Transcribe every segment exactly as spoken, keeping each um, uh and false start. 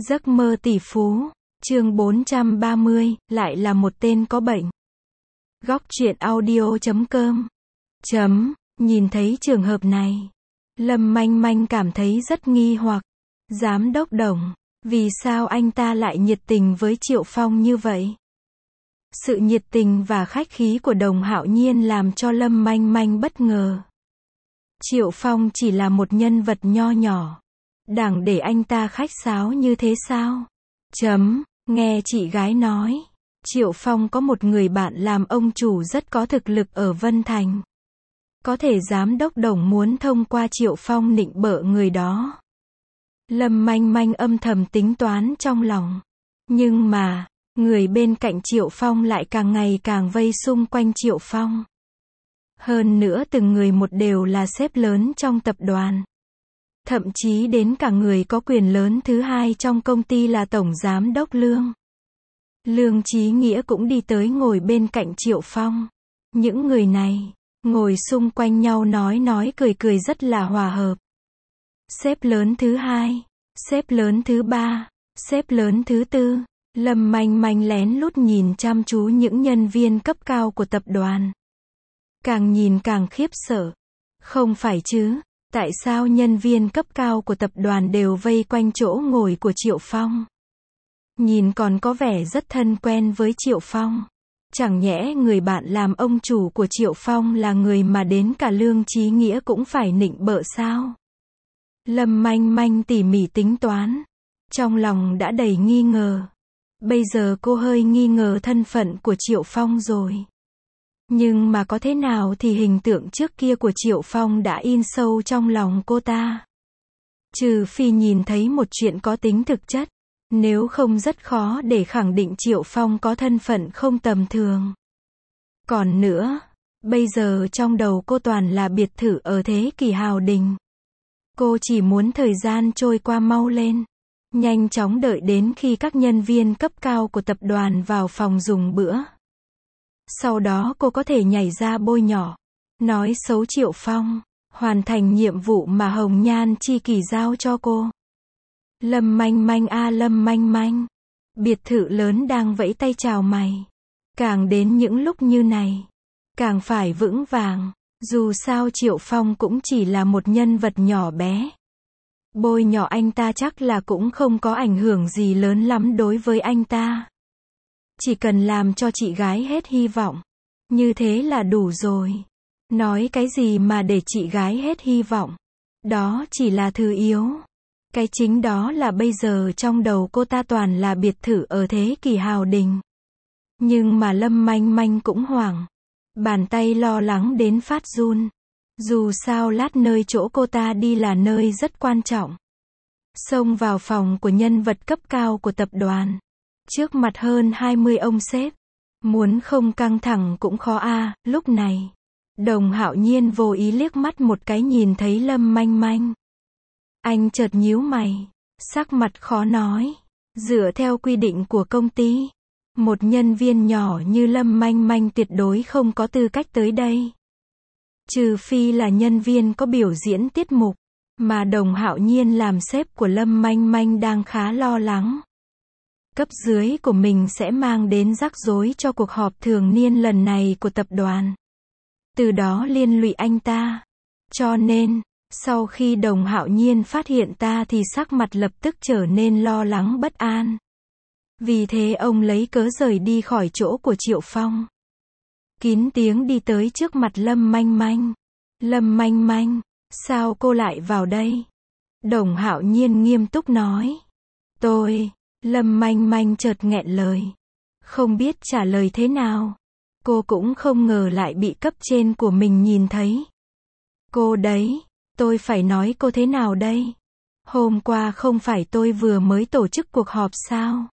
Giấc mơ tỷ phú, chương bốn trăm ba mươi, lại là một tên có bệnh. Góc truyện audio chấm com. Chấm, nhìn thấy trường hợp này, Lâm Manh Manh cảm thấy rất nghi hoặc. Giám đốc Đồng, vì sao anh ta lại nhiệt tình với Triệu Phong như vậy? Sự nhiệt tình và khách khí của Đồng Hạo Nhiên làm cho Lâm Manh Manh bất ngờ. Triệu Phong chỉ là một nhân vật nho nhỏ. Đảng để anh ta khách sáo như thế sao? Chấm, nghe chị gái nói, Triệu Phong có một người bạn làm ông chủ rất có thực lực ở Vân Thành. Có thể giám đốc Đồng muốn thông qua Triệu Phong nịnh bợ người đó. Lâm Manh Manh âm thầm tính toán trong lòng. Nhưng mà, người bên cạnh Triệu Phong lại càng ngày càng vây xung quanh Triệu Phong. Hơn nữa từng người một đều là sếp lớn trong tập đoàn. Thậm chí đến cả người có quyền lớn thứ hai trong công ty là Tổng Giám đốc Lương. Lương Chí Nghĩa cũng đi tới ngồi bên cạnh Triệu Phong. Những người này, ngồi xung quanh nhau nói nói cười cười rất là hòa hợp. Sếp lớn thứ hai, sếp lớn thứ ba, sếp lớn thứ tư. Lâm Manh Manh lén lút nhìn chăm chú những nhân viên cấp cao của tập đoàn. Càng nhìn càng khiếp sợ. Không phải chứ, tại sao nhân viên cấp cao của tập đoàn đều vây quanh chỗ ngồi của Triệu Phong? Nhìn còn có vẻ rất thân quen với Triệu Phong. Chẳng nhẽ người bạn làm ông chủ của Triệu Phong là người mà đến cả Lương Chí Nghĩa cũng phải nịnh bợ sao? Lâm Manh Manh tỉ mỉ tính toán. Trong lòng đã đầy nghi ngờ. Bây giờ cô hơi nghi ngờ thân phận của Triệu Phong rồi. Nhưng mà có thế nào thì hình tượng trước kia của Triệu Phong đã in sâu trong lòng cô ta. Trừ phi nhìn thấy một chuyện có tính thực chất. Nếu không rất khó để khẳng định Triệu Phong có thân phận không tầm thường. Còn nữa, bây giờ trong đầu cô toàn là biệt thự ở thế kỷ hào đình. Cô chỉ muốn thời gian trôi qua mau lên. Nhanh chóng đợi đến khi các nhân viên cấp cao của tập đoàn vào phòng dùng bữa. Sau đó cô có thể nhảy ra bôi nhỏ, nói xấu Triệu Phong, hoàn thành nhiệm vụ mà Hồng Nhan Chi Kỷ giao cho cô. Lâm Manh Manh a à, Lâm Manh Manh. Biệt thự lớn đang vẫy tay chào mày. Càng đến những lúc như này, càng phải vững vàng. Dù sao Triệu Phong cũng chỉ là một nhân vật nhỏ bé. Bôi nhỏ anh ta chắc là cũng không có ảnh hưởng gì lớn lắm đối với anh ta. Chỉ cần làm cho chị gái hết hy vọng. Như thế là đủ rồi. Nói cái gì mà để chị gái hết hy vọng. Đó chỉ là thứ yếu. Cái chính đó là bây giờ trong đầu cô ta toàn là biệt thự ở thế kỷ hào đình. Nhưng mà Lâm Manh Manh cũng hoảng. Bàn tay lo lắng đến phát run. Dù sao lát nơi chỗ cô ta đi là nơi rất quan trọng. Xông vào phòng của nhân vật cấp cao của tập đoàn. Trước mặt hơn hai mươi ông sếp. Muốn không căng thẳng cũng khó a à. Lúc này, Đồng Hạo Nhiên vô ý liếc mắt một cái nhìn thấy Lâm Manh Manh. Anh chợt nhíu mày, sắc mặt khó nói. Dựa theo quy định của công ty, một nhân viên nhỏ như Lâm Manh Manh tuyệt đối không có tư cách tới đây. Trừ phi là nhân viên có biểu diễn tiết mục, mà Đồng Hạo Nhiên làm sếp của Lâm Manh Manh đang khá lo lắng. Cấp dưới của mình sẽ mang đến rắc rối cho cuộc họp thường niên lần này của tập đoàn. Từ đó liên lụy anh ta. Cho nên, sau khi Đồng Hạo Nhiên phát hiện ta thì sắc mặt lập tức trở nên lo lắng bất an. Vì thế ông lấy cớ rời đi khỏi chỗ của Triệu Phong. Kín tiếng đi tới trước mặt Lâm Manh Manh. Lâm Manh Manh, sao cô lại vào đây? Đồng Hạo Nhiên nghiêm túc nói. Tôi, Lâm Manh Manh chợt nghẹn lời. Không biết trả lời thế nào. Cô cũng không ngờ lại bị cấp trên của mình nhìn thấy. Cô đấy, tôi phải nói cô thế nào đây? Hôm qua không phải tôi vừa mới tổ chức cuộc họp sao?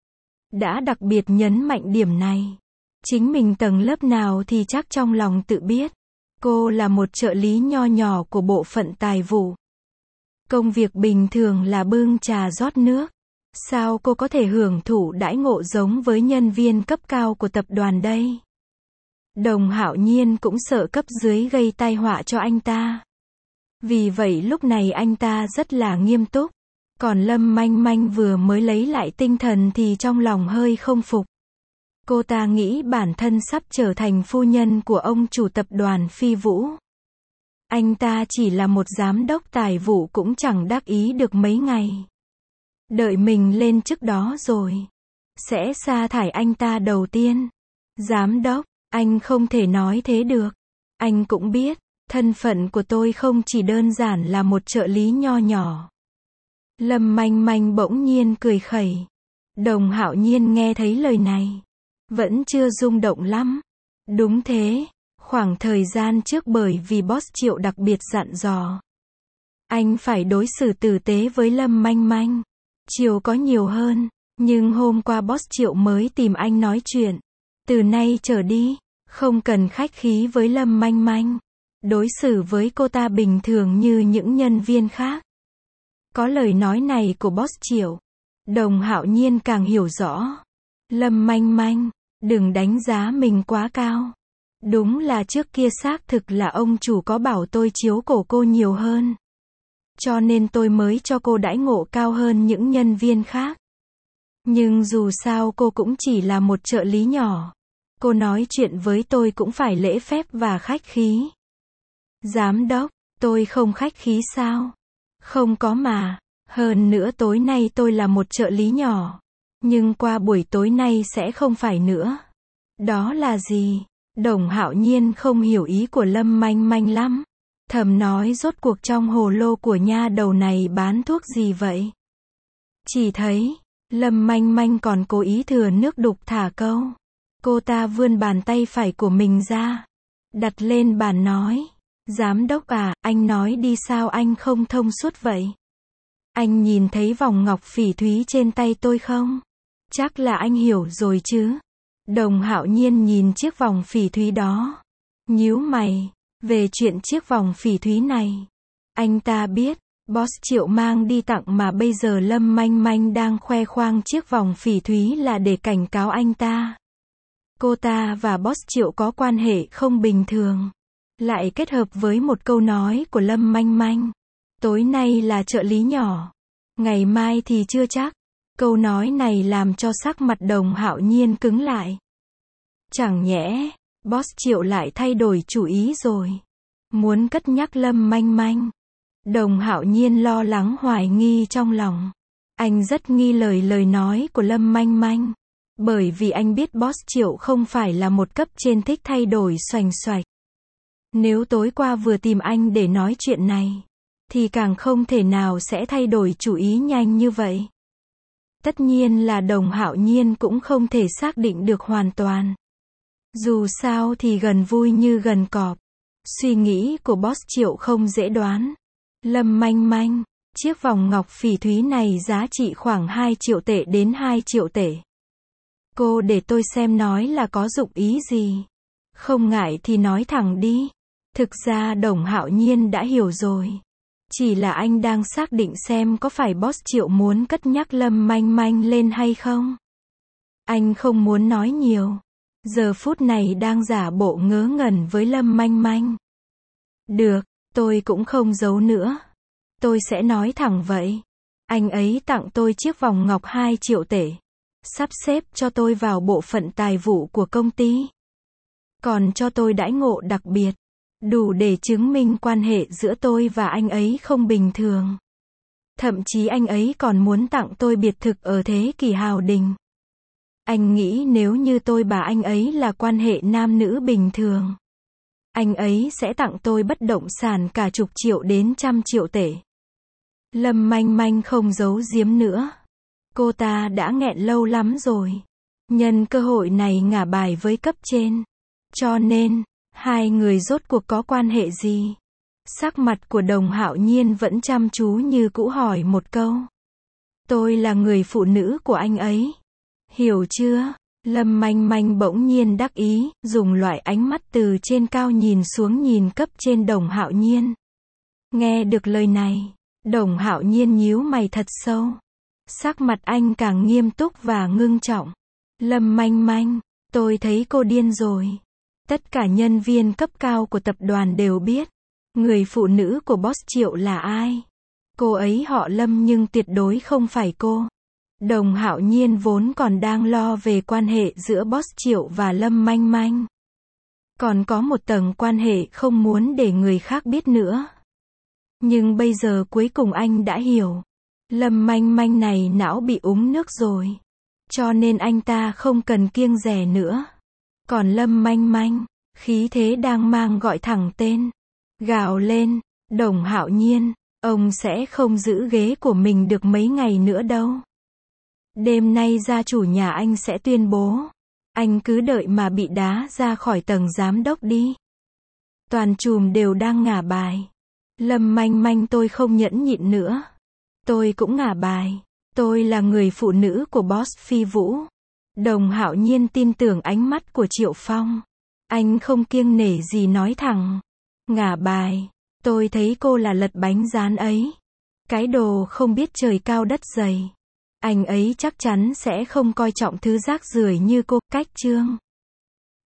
Đã đặc biệt nhấn mạnh điểm này. Chính mình tầng lớp nào thì chắc trong lòng tự biết. Cô là một trợ lý nho nhỏ của bộ phận tài vụ. Công việc bình thường là bưng trà rót nước. Sao cô có thể hưởng thụ đãi ngộ giống với nhân viên cấp cao của tập đoàn đây? Đồng Hạo Nhiên cũng sợ cấp dưới gây tai họa cho anh ta. Vì vậy lúc này anh ta rất là nghiêm túc. Còn Lâm Manh Manh vừa mới lấy lại tinh thần thì trong lòng hơi không phục. Cô ta nghĩ bản thân sắp trở thành phu nhân của ông chủ tập đoàn Phi Vũ. Anh ta chỉ là một giám đốc tài vụ cũng chẳng đắc ý được mấy ngày. Đợi mình lên chức đó rồi, sẽ sa thải anh ta đầu tiên. Giám đốc, anh không thể nói thế được. Anh cũng biết, thân phận của tôi không chỉ đơn giản là một trợ lý nho nhỏ. Lâm Manh Manh bỗng nhiên cười khẩy. Đồng Hạo Nhiên nghe thấy lời này, vẫn chưa rung động lắm. Đúng thế, khoảng thời gian trước bởi vì boss Triệu đặc biệt dặn dò, anh phải đối xử tử tế với Lâm Manh Manh. Chiều có nhiều hơn, nhưng hôm qua boss Triệu mới tìm anh nói chuyện. Từ nay trở đi, không cần khách khí với Lâm Manh Manh. Đối xử với cô ta bình thường như những nhân viên khác. Có lời nói này của boss Triệu, Đồng Hạo Nhiên càng hiểu rõ. Lâm Manh Manh, đừng đánh giá mình quá cao. Đúng là trước kia xác thực là ông chủ có bảo tôi chiếu cổ cô nhiều hơn. Cho nên tôi mới cho cô đãi ngộ cao hơn những nhân viên khác. Nhưng dù sao cô cũng chỉ là một trợ lý nhỏ. Cô nói chuyện với tôi cũng phải lễ phép và khách khí. Giám đốc, tôi không khách khí sao? Không có mà. Hơn nữa tối nay tôi là một trợ lý nhỏ. Nhưng qua buổi tối nay sẽ không phải nữa. Đó là gì? Đồng Hạo Nhiên không hiểu ý của Lâm Manh Manh lắm. Thầm nói rốt cuộc trong hồ lô của nha đầu này bán thuốc gì vậy? Chỉ thấy, Lâm Manh Manh còn cố ý thừa nước đục thả câu. Cô ta vươn bàn tay phải của mình ra, đặt lên bàn nói. Giám đốc à, anh nói đi sao anh không thông suốt vậy? Anh nhìn thấy vòng ngọc phỉ thúy trên tay tôi không? Chắc là anh hiểu rồi chứ? Đồng Hạo Nhiên nhìn chiếc vòng phỉ thúy đó, nhíu mày. Về chuyện chiếc vòng phỉ thúy này, anh ta biết, boss Triệu mang đi tặng mà bây giờ Lâm Manh Manh đang khoe khoang chiếc vòng phỉ thúy là để cảnh cáo anh ta. Cô ta và boss Triệu có quan hệ không bình thường. Lại kết hợp với một câu nói của Lâm Manh Manh. Tối nay là trợ lý nhỏ, ngày mai thì chưa chắc. Câu nói này làm cho sắc mặt Đồng Hạo Nhiên cứng lại. Chẳng nhẽ, boss Triệu lại thay đổi chủ ý rồi. Muốn cất nhắc Lâm Manh Manh. Đồng Hạo Nhiên lo lắng hoài nghi trong lòng. Anh rất nghi lời lời nói của Lâm Manh Manh. Bởi vì anh biết boss Triệu không phải là một cấp trên thích thay đổi xoành xoạch. Nếu tối qua vừa tìm anh để nói chuyện này, thì càng không thể nào sẽ thay đổi chủ ý nhanh như vậy. Tất nhiên là Đồng Hạo Nhiên cũng không thể xác định được hoàn toàn. Dù sao thì gần vui như gần cọp. Suy nghĩ của boss Triệu không dễ đoán. Lâm Manh Manh, chiếc vòng ngọc phỉ thúy này giá trị khoảng hai triệu tệ đến hai triệu tệ. Cô để tôi xem nói là có dụng ý gì. Không ngại thì nói thẳng đi. Thực ra Đồng Hạo Nhiên đã hiểu rồi. Chỉ là anh đang xác định xem có phải boss Triệu muốn cất nhắc Lâm Manh Manh lên hay không. Anh không muốn nói nhiều. Giờ phút này đang giả bộ ngớ ngẩn với Lâm Manh Manh. Được, tôi cũng không giấu nữa. Tôi sẽ nói thẳng vậy. Anh ấy tặng tôi chiếc vòng ngọc hai triệu tệ. Sắp xếp cho tôi vào bộ phận tài vụ của công ty. Còn cho tôi đãi ngộ đặc biệt. Đủ để chứng minh quan hệ giữa tôi và anh ấy không bình thường. Thậm chí anh ấy còn muốn tặng tôi biệt thự ở Thế Kỷ Hào Đình. Anh nghĩ nếu như tôi và anh ấy là quan hệ nam nữ bình thường, anh ấy sẽ tặng tôi bất động sản cả chục triệu đến trăm triệu tệ. Lâm Manh Manh không giấu giếm nữa. Cô ta đã nghẹn lâu lắm rồi. Nhân cơ hội này ngả bài với cấp trên. Cho nên, hai người rốt cuộc có quan hệ gì? Sắc mặt của Đồng Hạo Nhiên vẫn chăm chú như cũ hỏi một câu. Tôi là người phụ nữ của anh ấy. Hiểu chưa? Lâm Manh Manh bỗng nhiên đắc ý, dùng loại ánh mắt từ trên cao nhìn xuống nhìn cấp trên Đồng Hạo Nhiên. Nghe được lời này, Đồng Hạo Nhiên nhíu mày thật sâu. Sắc mặt anh càng nghiêm túc và ngưng trọng. Lâm Manh Manh, tôi thấy cô điên rồi. Tất cả nhân viên cấp cao của tập đoàn đều biết. Người phụ nữ của boss Triệu là ai? Cô ấy họ Lâm nhưng tuyệt đối không phải cô. Đồng Hạo Nhiên vốn còn đang lo về quan hệ giữa Boss Triệu và Lâm Manh Manh. Còn có một tầng quan hệ không muốn để người khác biết nữa. Nhưng bây giờ cuối cùng anh đã hiểu. Lâm Manh Manh này não bị úng nước rồi. Cho nên anh ta không cần kiêng dè nữa. Còn Lâm Manh Manh, khí thế đang mang gọi thẳng tên. Gào lên, Đồng Hạo Nhiên, ông sẽ không giữ ghế của mình được mấy ngày nữa đâu. Đêm nay gia chủ nhà anh sẽ tuyên bố. Anh cứ đợi mà bị đá ra khỏi tầng giám đốc đi. Toàn chùm đều đang ngả bài. Lâm Manh Manh tôi không nhẫn nhịn nữa. Tôi cũng ngả bài. Tôi là người phụ nữ của Boss Phi Vũ. Đồng Hạo Nhiên tin tưởng ánh mắt của Triệu Phong. Anh không kiêng nể gì nói thẳng. Ngả bài. Tôi thấy cô là lật bánh rán ấy. Cái đồ không biết trời cao đất dày. Anh ấy chắc chắn sẽ không coi trọng thứ rác rưởi như cô. Cách chương